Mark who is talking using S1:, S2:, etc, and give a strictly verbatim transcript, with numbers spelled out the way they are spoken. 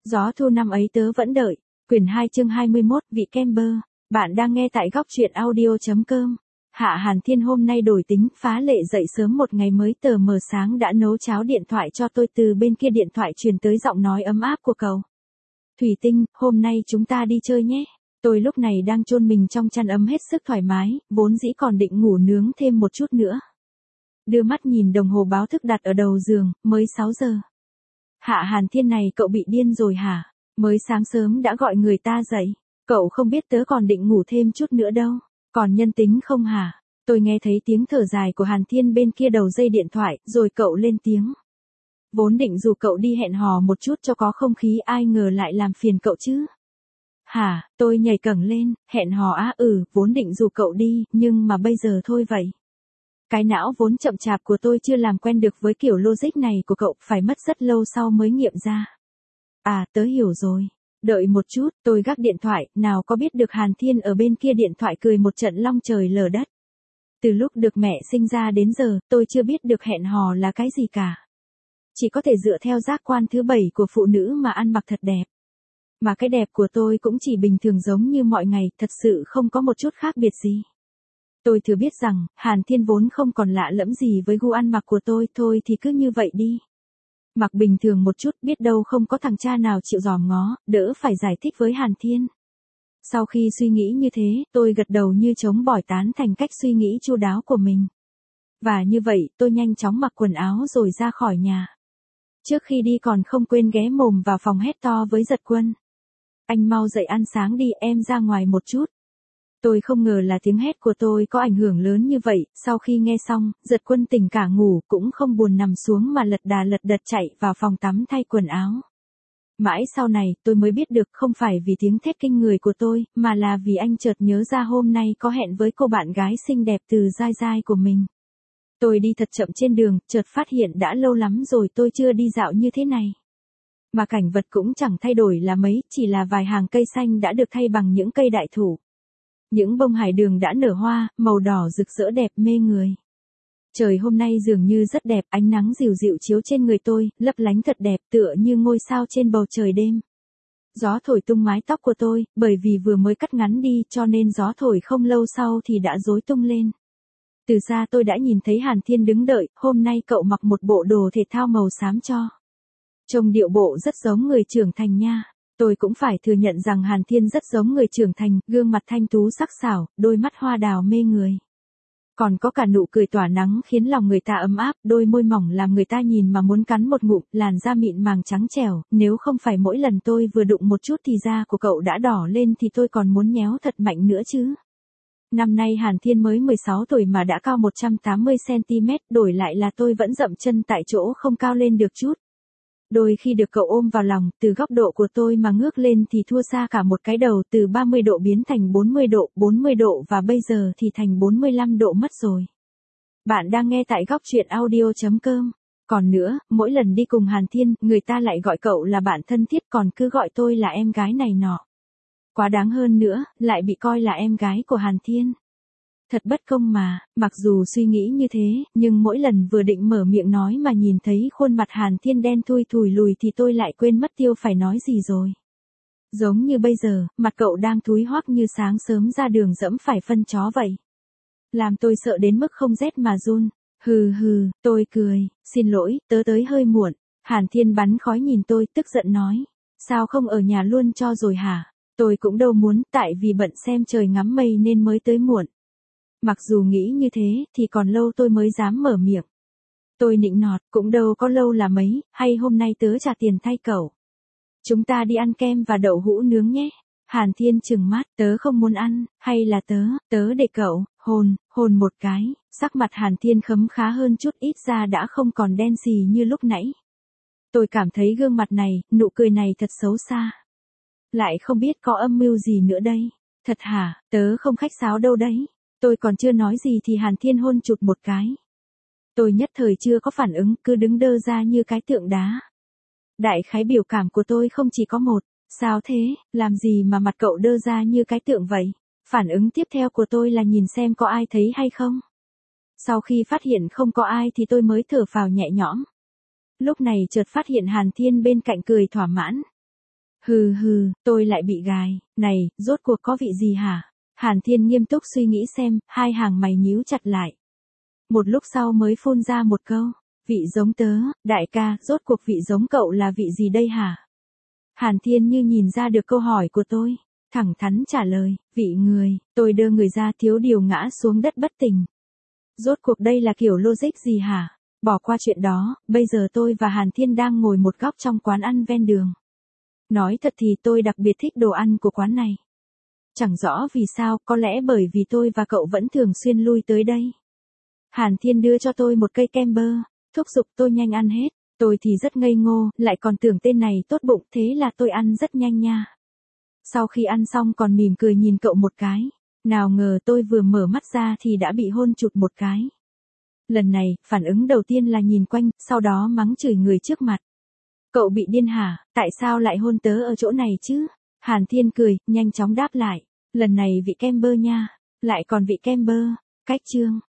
S1: Gió thu năm ấy tớ vẫn đợi. Quyển hai chương hai mươi mốt, vị Kemper. Bạn đang nghe tại góc truyện audio chấm com. Hạ Hàn Thiên hôm nay đổi tính, phá lệ dậy sớm một ngày mới tờ mờ sáng đã nấu cháo điện thoại cho tôi, từ bên kia điện thoại truyền tới giọng nói ấm áp của cậu. Thủy Tinh, hôm nay chúng ta đi chơi nhé. Tôi lúc này đang chôn mình trong chăn ấm hết sức thoải mái, vốn dĩ còn định ngủ nướng thêm một chút nữa. Đưa mắt nhìn đồng hồ báo thức đặt ở đầu giường, mới sáu giờ. Hạ Hàn Thiên này cậu bị điên rồi hả? Mới sáng sớm đã gọi người ta dậy. Cậu không biết tớ còn định ngủ thêm chút nữa đâu. Còn nhân tính không hả? Tôi nghe thấy tiếng thở dài của Hàn Thiên bên kia đầu dây điện thoại, rồi cậu lên tiếng. Vốn định rủ cậu đi hẹn hò một chút cho có không khí, ai ngờ lại làm phiền cậu chứ. Hả, tôi nhảy cẫng lên, hẹn hò á, ừ, vốn định rủ cậu đi, nhưng mà bây giờ thôi vậy. Cái não vốn chậm chạp của tôi chưa làm quen được với kiểu logic này của cậu, phải mất rất lâu sau mới nghiệm ra. À, tớ hiểu rồi. Đợi một chút, tôi gác điện thoại, nào có biết được Hàn Thiên ở bên kia điện thoại cười một trận long trời lở đất. Từ lúc được mẹ sinh ra đến giờ, tôi chưa biết được hẹn hò là cái gì cả. Chỉ có thể dựa theo giác quan thứ bảy của phụ nữ mà ăn mặc thật đẹp. Mà cái đẹp của tôi cũng chỉ bình thường giống như mọi ngày, thật sự không có một chút khác biệt gì. Tôi thừa biết rằng, Hàn Thiên vốn không còn lạ lẫm gì với gu ăn mặc của tôi, thôi thì cứ như vậy đi. Mặc bình thường một chút, biết đâu không có thằng cha nào chịu dòm ngó, đỡ phải giải thích với Hàn Thiên. Sau khi suy nghĩ như thế, tôi gật đầu như trống bỏi tán thành cách suy nghĩ chu đáo của mình. Và như vậy, tôi nhanh chóng mặc quần áo rồi ra khỏi nhà. Trước khi đi còn không quên ghé mồm vào phòng hét to với Giật Quân. Anh mau dậy ăn sáng đi, em ra ngoài một chút. Tôi không ngờ là tiếng hét của tôi có ảnh hưởng lớn như vậy, sau khi nghe xong, Giật Quân tỉnh cả ngủ, cũng không buồn nằm xuống mà lật đà lật đật chạy vào phòng tắm thay quần áo. Mãi sau này, tôi mới biết được không phải vì tiếng thét kinh người của tôi, mà là vì anh chợt nhớ ra hôm nay có hẹn với cô bạn gái xinh đẹp từ dai dai của mình. Tôi đi thật chậm trên đường, chợt phát hiện đã lâu lắm rồi tôi chưa đi dạo như thế này. Mà cảnh vật cũng chẳng thay đổi là mấy, chỉ là vài hàng cây xanh đã được thay bằng những cây đại thụ. Những bông hải đường đã nở hoa, màu đỏ rực rỡ đẹp mê người. Trời hôm nay dường như rất đẹp, ánh nắng dịu dịu chiếu trên người tôi, lấp lánh thật đẹp, tựa như ngôi sao trên bầu trời đêm. Gió thổi tung mái tóc của tôi, bởi vì vừa mới cắt ngắn đi cho nên gió thổi không lâu sau thì đã rối tung lên. Từ xa tôi đã nhìn thấy Hàn Thiên đứng đợi, hôm nay cậu mặc một bộ đồ thể thao màu xám cho. Trông điệu bộ rất giống người trưởng thành nha. Tôi cũng phải thừa nhận rằng Hàn Thiên rất giống người trưởng thành, gương mặt thanh tú sắc sảo, đôi mắt hoa đào mê người. Còn có cả nụ cười tỏa nắng khiến lòng người ta ấm áp, đôi môi mỏng làm người ta nhìn mà muốn cắn một ngụm, làn da mịn màng trắng trẻo, nếu không phải mỗi lần tôi vừa đụng một chút thì da của cậu đã đỏ lên thì tôi còn muốn nhéo thật mạnh nữa chứ. Năm nay Hàn Thiên mới mười sáu tuổi mà đã cao một trăm tám mươi xăng ti mét, đổi lại là tôi vẫn dậm chân tại chỗ không cao lên được chút. Đôi khi được cậu ôm vào lòng, từ góc độ của tôi mà ngước lên thì thua xa cả một cái đầu, từ ba mươi độ biến thành bốn mươi độ, bốn mươi độ và bây giờ thì thành bốn mươi lăm độ mất rồi. Bạn đang nghe tại góc truyện audio chấm com. Còn nữa, mỗi lần đi cùng Hàn Thiên, người ta lại gọi cậu là bạn thân thiết, còn cứ gọi tôi là em gái này nọ. Quá đáng hơn nữa, lại bị coi là em gái của Hàn Thiên. Thật bất công mà, mặc dù suy nghĩ như thế, nhưng mỗi lần vừa định mở miệng nói mà nhìn thấy khuôn mặt Hàn Thiên đen thui thùi lùi thì tôi lại quên mất tiêu phải nói gì rồi. Giống như bây giờ, mặt cậu đang thúi hoắc như sáng sớm ra đường dẫm phải phân chó vậy. Làm tôi sợ đến mức không rét mà run. Hừ hừ, tôi cười, xin lỗi, tớ tới hơi muộn. Hàn Thiên bắn khói nhìn tôi, tức giận nói. Sao không ở nhà luôn cho rồi hả? Tôi cũng đâu muốn, tại vì bận xem trời ngắm mây nên mới tới muộn. Mặc dù nghĩ như thế, thì còn lâu tôi mới dám mở miệng. Tôi nịnh nọt, cũng đâu có lâu là mấy, hay hôm nay tớ trả tiền thay cậu. Chúng ta đi ăn kem và đậu hũ nướng nhé. Hàn Thiên trừng mắt, tớ không muốn ăn, hay là tớ, tớ để cậu, hôn, hôn một cái. Sắc mặt Hàn Thiên khấm khá hơn chút, ít ra đã không còn đen xì như lúc nãy. Tôi cảm thấy gương mặt này, nụ cười này thật xấu xa. Lại không biết có âm mưu gì nữa đây. Thật hả, tớ không khách sáo đâu đấy. Tôi còn chưa nói gì thì Hàn Thiên hôn chụt một cái. Tôi nhất thời chưa có phản ứng, cứ đứng đơ ra như cái tượng đá. Đại khái biểu cảm của tôi không chỉ có một. Sao thế, làm gì mà mặt cậu đơ ra như cái tượng vậy? Phản ứng tiếp theo của tôi là nhìn xem có ai thấy hay không. Sau khi phát hiện không có ai thì tôi mới thở phào nhẹ nhõm. Lúc này chợt phát hiện Hàn Thiên bên cạnh cười thỏa mãn. Hừ hừ, tôi lại bị gài, này, rốt cuộc có vị gì hả? Hàn Thiên nghiêm túc suy nghĩ xem, hai hàng mày nhíu chặt lại. Một lúc sau mới phun ra một câu, vị giống tớ, đại ca, rốt cuộc vị giống cậu là vị gì đây hả? Hàn Thiên như nhìn ra được câu hỏi của tôi, thẳng thắn trả lời, vị người, tôi đưa người ra thiếu điều ngã xuống đất bất tỉnh. Rốt cuộc đây là kiểu logic gì hả? Bỏ qua chuyện đó, bây giờ tôi và Hàn Thiên đang ngồi một góc trong quán ăn ven đường. Nói thật thì tôi đặc biệt thích đồ ăn của quán này. Chẳng rõ vì sao, có lẽ bởi vì tôi và cậu vẫn thường xuyên lui tới đây. Hàn Thiên đưa cho tôi một cây kem bơ, thúc giục tôi nhanh ăn hết. Tôi thì rất ngây ngô, lại còn tưởng tên này tốt bụng, thế là tôi ăn rất nhanh nha. Sau khi ăn xong còn mỉm cười nhìn cậu một cái. Nào ngờ tôi vừa mở mắt ra thì đã bị hôn chụt một cái. Lần này, phản ứng đầu tiên là nhìn quanh, sau đó mắng chửi người trước mặt. Cậu bị điên hả, tại sao lại hôn tớ ở chỗ này chứ? Hàn Thiên cười, nhanh chóng đáp lại. Lần này vị kem bơ nha, lại còn vị kem bơ, cách chương.